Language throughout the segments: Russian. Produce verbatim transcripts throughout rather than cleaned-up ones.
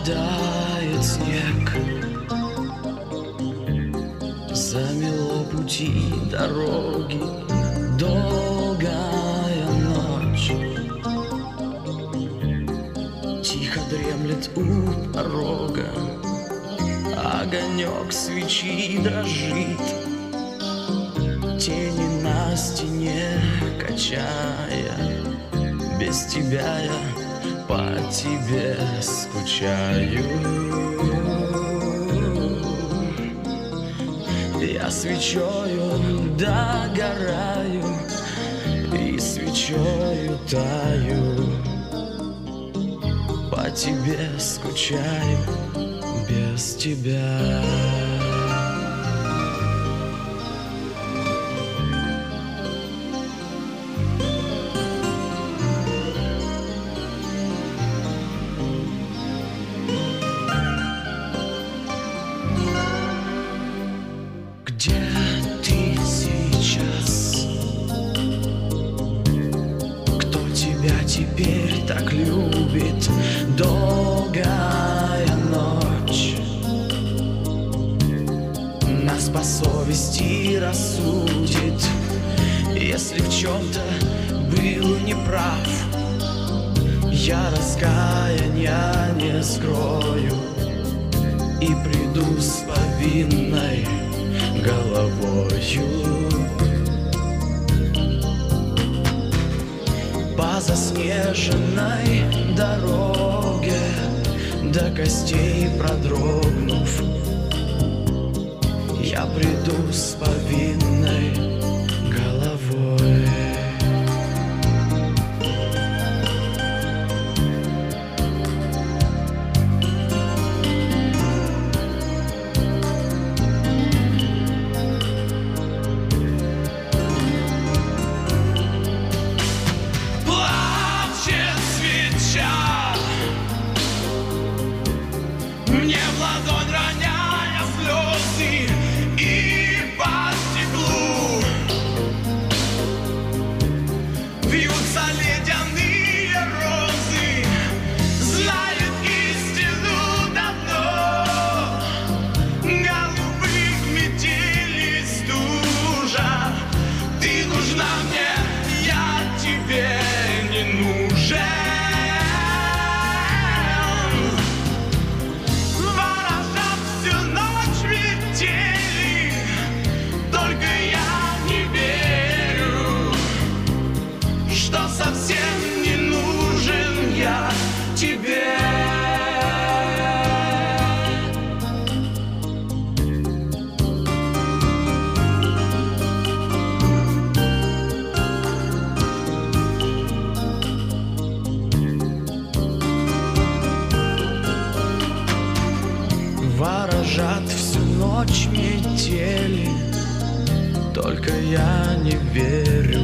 Падает снег, замело пути, дороги, долгая ночь. Тихо дремлет у порога, огонек свечи дрожит, тени на стене качая. Без тебя я по тебе скучаю. Я свечою догораю и свечою таю. По тебе скучаю без тебя. Где ты сейчас? Кто тебя теперь так любит? Долгая ночь нас по совести рассудит. Если в чем-то был неправ, я раскаяния не скрою и приду с повинной головою по заснеженной дороге, до костей продрогнув. Я приду с повинной головой. Мне в ладонь роняя слезы и по стеклу вьются ледяные розы, знают истину давно. Голубых метели стужа, ты нужна мне, я тебе не нужен. Совсем не нужен я тебе. Ворожат всю ночь метели, только я не верю,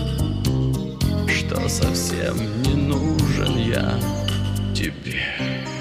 что совсем не нужен я тебе.